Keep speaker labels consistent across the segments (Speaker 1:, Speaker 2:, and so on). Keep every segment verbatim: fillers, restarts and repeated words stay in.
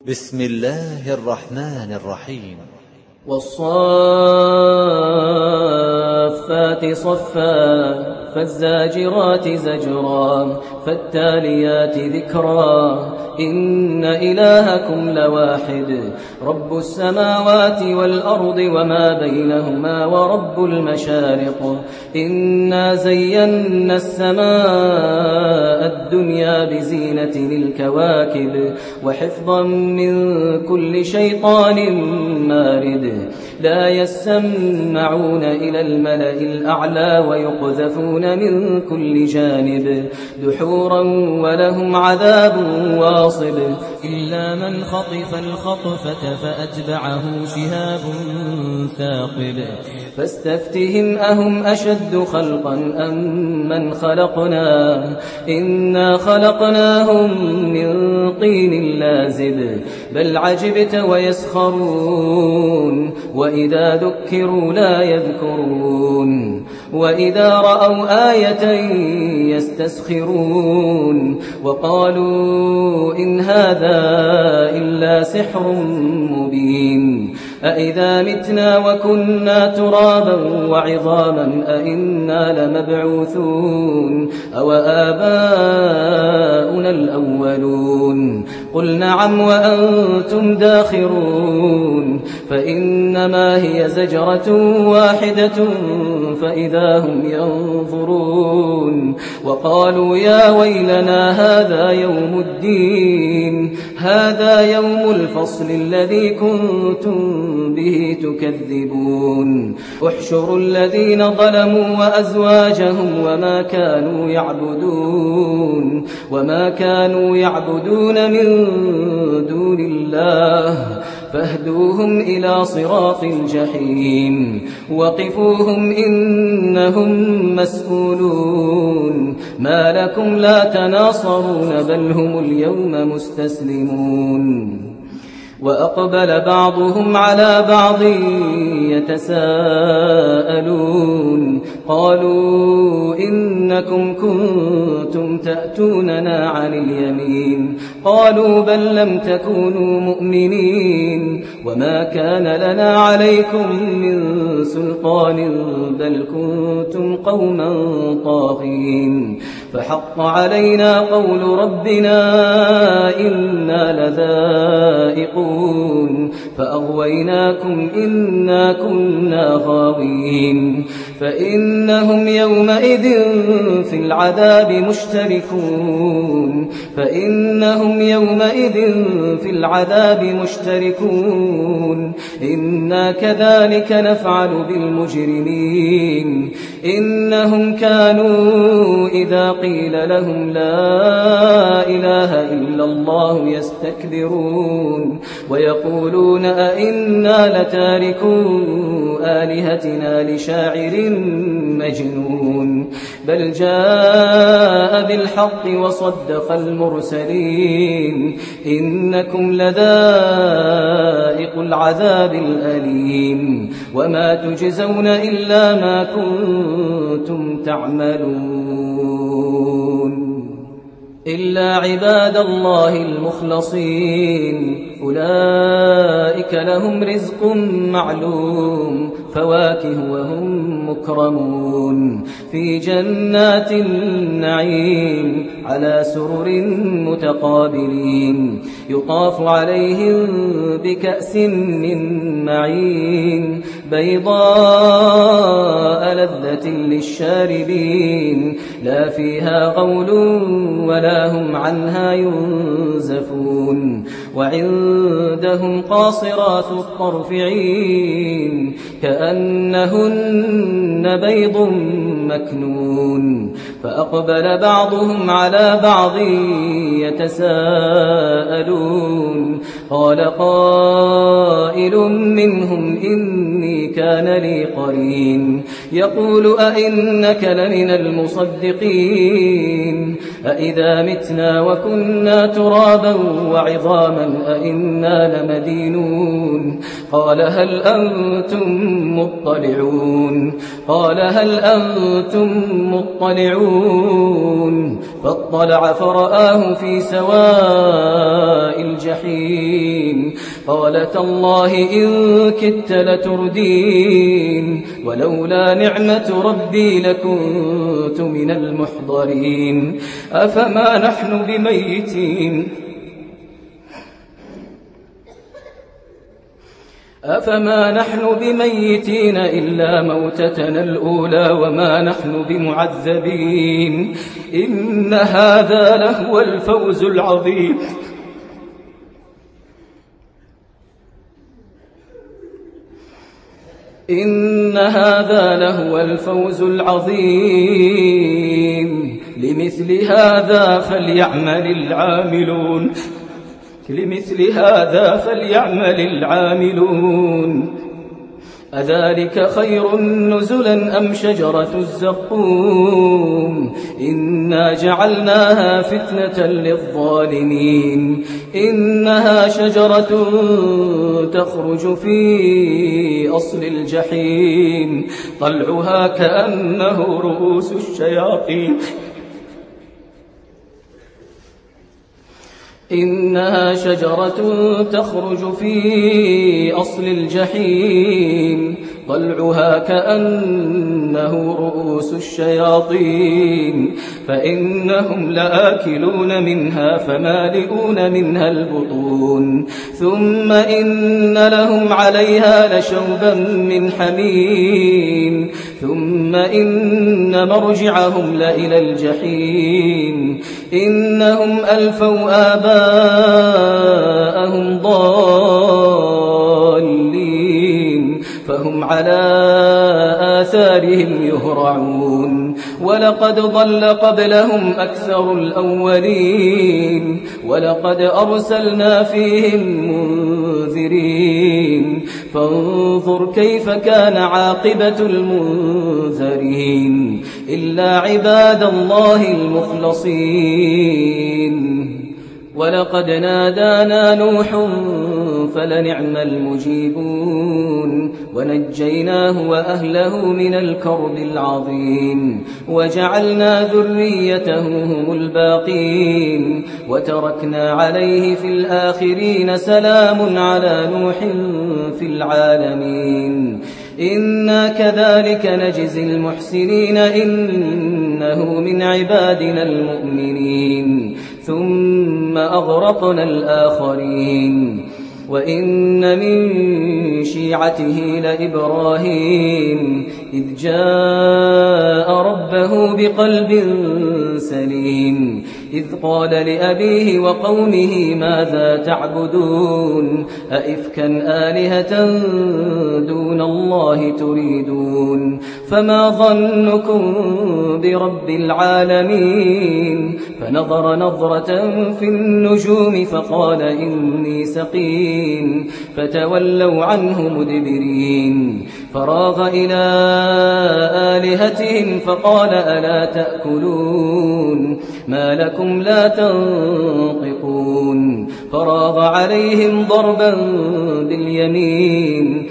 Speaker 1: بسم الله الرحمن الرحيم.
Speaker 2: والصافات صفا فالزاجرات زجرا فالتاليات ذكرا إن إلهكم لواحد رب السماوات والأرض وما بينهما ورب المشارق إنا زينا السماء الدنيا بزينة الكواكب وحفظا من كل شيطان مارد لا يسمعون إلى الملأ الأعلى ويقذفون من كل جانب دحورا ولهم عذاب واصب إلا من خطف الخطفة فأتبعه شهاب ثاقب فاستفتهم أهم أشد خلقا أم من خلقنا إنا خلقناهم من طين لازب بل عجبت ويسخرون وإذا ذكروا لا يذكرون وإذا رأوا آية يستسخرون وقالوا إن هذا إلا سحر مبين أإذا متنا وكنا ترابا وعظاما أإنا لمبعوثون أو آباؤنا الأولون قل نعم وأنتم داخرون فإنما هي زجرة واحدة فإذا هم ينظرون وقالوا يا ويلنا هذا يوم الدين هذا يوم الفصل الذي كنتم به تكذبون احشروا الذين ظلموا وأزواجهم وما كانوا يعبدون وما كانوا يعبدون من دون الله فاهدوهم إلى صراط الجحيم وقفوهم إنهم مسؤولون ما لكم لا تناصرون بل هم اليوم مستسلمون وأقبل بعضهم على بعض يتساءلون قالوا إنكم كنتم تأتوننا عن اليمين قالوا بل لم تكونوا مؤمنين وما كان لنا عليكم من سلطان بل كنتم قوما طاغين فحق علينا قول ربنا إنا لذائقون فأغويناكم إنا كنا غاوين فإنهم يومئذ في العذاب مشتركون فإنهم يومئذ في العذاب مشتركون إنا كذلك نفعل بالمجرمين إنهم كانوا إذا قيل لهم لا إله إلا الله يستكبرون ويقولون أئنا لتاركو آلهتنا لشاعر مجنون بل جاء بالحق وصدق المرسلين إنكم لذائق العذاب الأليم وما تجزون إلا ما كنتم تعملون إلا عباد الله المخلصين أولئك لهم رزق معلوم فواكه وهم مكرمون في جنات النعيم على سرر متقابلين يطاف عليهم بكأس من معين بيضاء لذة للشاربين لا فيها غول ولا هم عنها ينزفون وعندهم قاصرات الطرف عين كأنهن بيض مكنون فأقبل بعضهم على بعض يتساءلون قال قائل منهم إني كان لي قرين يقول أئنك لمن المصدقين أئذا متنا وكنا ترابا وعظاما أئنا لمدينون قال هل أنتم مطلعون قال هل أنتم مطلعون فاطلع فرآه في سواء الجحيم قال تالله إن كدت لتردين ولولا نعمة ربي لكنت من المحضرين أفما نحن بميتين أفما نحن بميتين إلا موتتنا الأولى وما نحن بمعذبين إن هذا لهو الفوز العظيم إن هذا لهو الفوز العظيم لمثل هذا فليعمل العاملون لمثل هذا فليعمل العاملون أذلك خير نزلا أم شجرة الزقوم إنا جعلناها فتنة للظالمين إنها شجرة تخرج في أصل الجحيم طلعها كأنه رؤوس الشياطين إنها شجرة تخرج في أصل الجحيم طلعها كأنه رؤوس الشياطين فإنهم لآكلون منها فمالئون منها البطون ثم إن لهم عليها لشوبا من حميم ثم إن مرجعهم لإلى الجحيم إنهم ألفوا آباءهم ضالين فهم على آثارهم يهرعون ولقد ضل قبلهم أكثر الأولين ولقد أرسلنا فيهم منذرين فانظر كيف كان عاقبة المنذرين إلا عباد الله المخلصين ولقد نادانا نوح فلنعم المجيبون ونجيناه وأهله من الكرب العظيم وجعلنا ذريته هم الباقين وتركنا عليه في الآخرين سلام على نوح في العالمين إنا كذلك نجزي المحسنين إنه من عبادنا المؤمنين ثم أغرقنا الآخرين وإن من شيعته لإبراهيم إذ جاء ربه بقلب سليم إذ قال لأبيه وقومه ماذا تعبدون أئفكا آلهة دون الله تريدون فما ظنكم برب العالمين فنظر نظرة في النجوم فقال إني سقيم فتولوا عنه مدبرين فراغ إلى آلهتهم فقال ألا تأكلون ما لكم لا تنطقون فراغ عليهم ضربا باليمين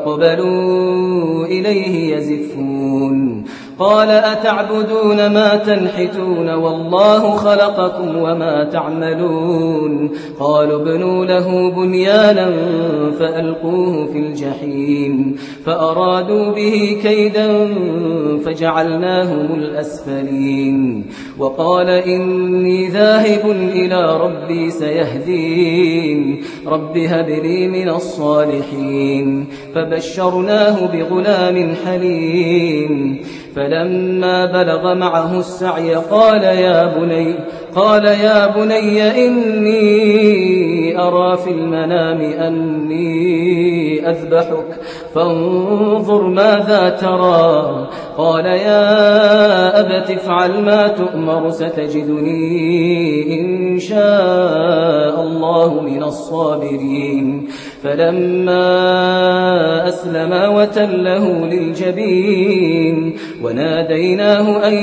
Speaker 2: فأقبلوا إليه يزفون قال أتعبدون ما تنحتون والله خلقكم وما تعملون قالوا ابنوا له بنيانا فألقوه في الجحيم فأرادوا به كيدا فجعلناهم الأسفلين وقال إني ذاهب إلى ربي سيهدين رب هب لي من الصالحين فبشرناه بغلام حليم فلما بلغ معه السعي قال يا بني قال يا بني إني أرى في المنام أني أذبحك فانظر ماذا ترى قال يا أبت افعل ما تؤمر ستجدني إن شاء الله من الصابرين فلما أسلما وتله للجبين وناديناه أن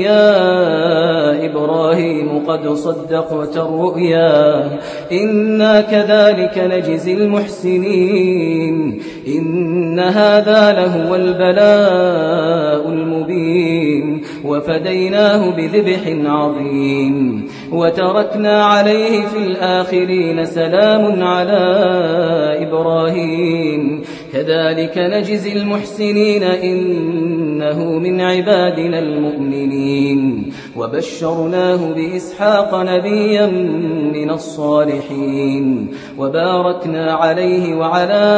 Speaker 2: يا إبراهيم قد صدقت الرؤيا إنا كذلك نجزي المحسنين المرسلين إن هذا لهو البلاء المبين وفديناه بذبح عظيم وتركنا عليه في الآخرين سلام على إبراهيم كذلك نجزي المحسنين إنه من عبادنا المؤمنين وبشرناه بإسحاق نبيا من الصالحين وباركنا عليه وعلى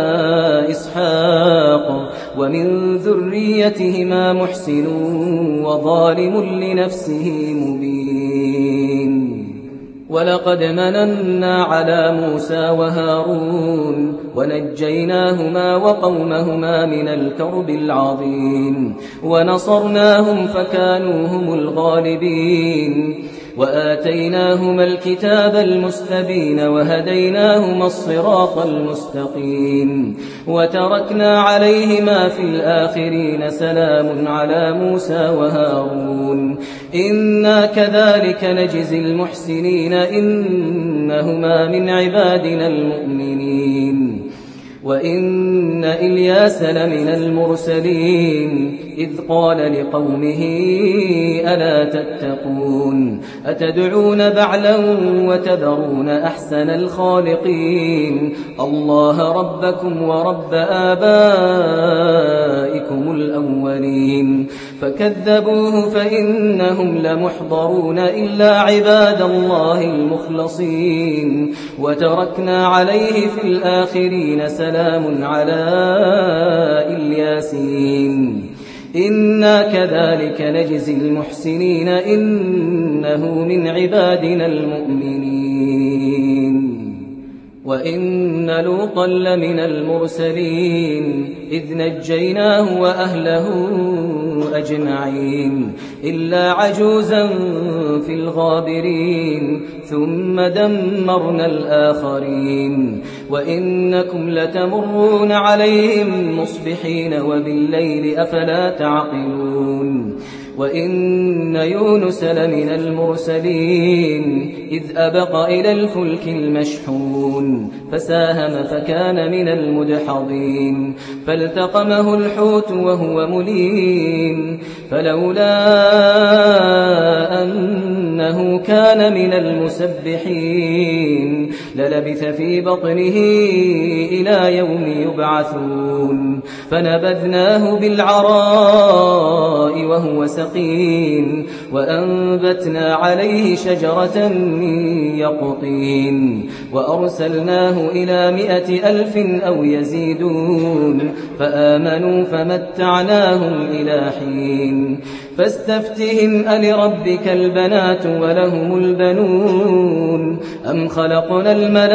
Speaker 2: إسحاق ومن ذريتهما محسن وظالم لنفسه مبين ولقد مننا على موسى وهارون ونجيناهما وقومهما من الكرب العظيم ونصرناهم فكانوا هم الغالبين وآتيناهما الكتاب المستبين وهديناهما الصراط المستقيم وتركنا عليهما في الآخرين سلام على موسى وهارون إنا كذلك نجزي المحسنين إنهما من عبادنا المؤمنين وإن إلياس لمن المرسلين إذ قال لقومه ألا تتقون أتدعون بعلا وتذرون أحسن الخالقين الله ربكم ورب آبائكم الأولين فكذبوه فإنهم لمحضرون إلا عباد الله المخلصين وتركنا عليه في الآخرين سلام على الياسين إنا كذلك نجزي المحسنين إنه من عبادنا المؤمنين وإن لوطا لمن المرسلين إذ نجيناه وأهله أجمعين إلا عجوزا في الغابرين ثم دمرنا الآخرين وإنكم لتمرون عليهم مصبحين وبالليل أفلا تعقلون وإن يونس لمن المرسلين إذ أبق إلى الفلك المشحون فساهم فكان من المدحضين فالتقمه الحوت وهو مليم فلولا أنه كان من المسبحين للبث في بطنه إلى يوم يبعثون فنبذناه بالعراء وهو سقيم وأنبتنا عليه شجرة من يقطين وأرسلناه إلى مائة ألف أو يزيدون فآمنوا فمتعناهم إلى حين فاستفتهم ألربك البنات ولهم البنون أم خلقنا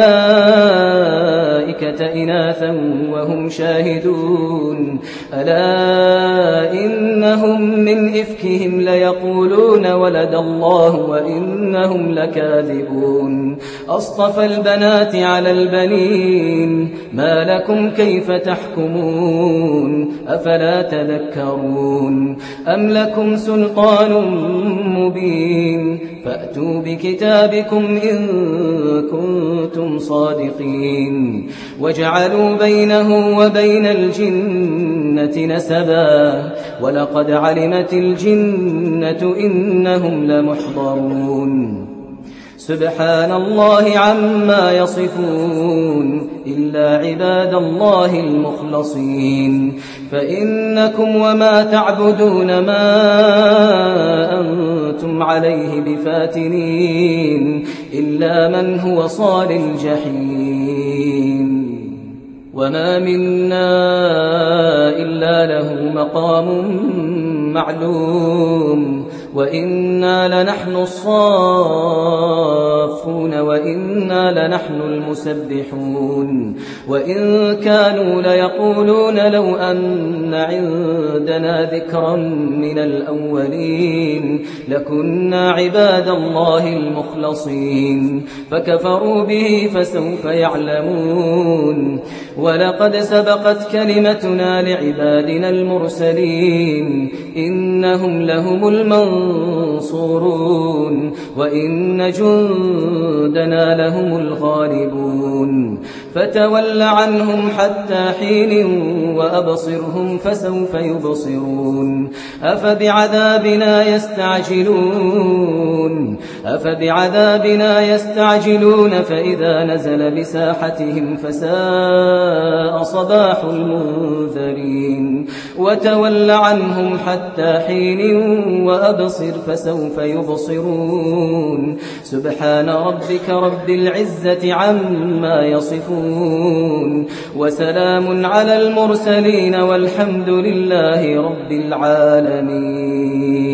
Speaker 2: الملائكة إناثا وهم شاهدون ألا إنهم من إفكهم ليقولون ولد الله وإنهم لكاذبون أصطفى البنات على البنين ما لكم كيف تحكمون أفلا تذكرون أم لكم سلطان مبين فأتوا بكتابكم إن كنتم صادقين وجعلوا بينه وبين الجنة نسبا ولقد علمت الجنة إنهم لمحضرون سبحان الله عما يصفون إلا عباد الله المخلصين فإنكم وما تعبدون ما أنتم عليه بفاتنين إلا من هو صال الجحيم وما منا إلا له مقام معلوم وإنا لنحن الصافون وإنا لنحن المسبحون وإن كانوا ليقولون لو أن عندنا ذكرا من الأولين لكنا عباد الله المخلصين فكفروا به فسوف يعلمون ولقد سبقت كلمتنا لعبادنا المرسلين إنهم لهم المنصورون وإن جندنا لهم الغالبون فتول عنهم حتى حين وأبصرهم فسوف يبصرون أفبعذابنا يستعجلون أفبعذابنا يستعجلون فإذا نزل بساحتهم فساء صباح المنذرين وتول عنهم حتى حين وأبصر فسوف يبصرون سبحان ربك رب العزة عما يصفون وسلام على المرسلين والحمد لله رب العالمين.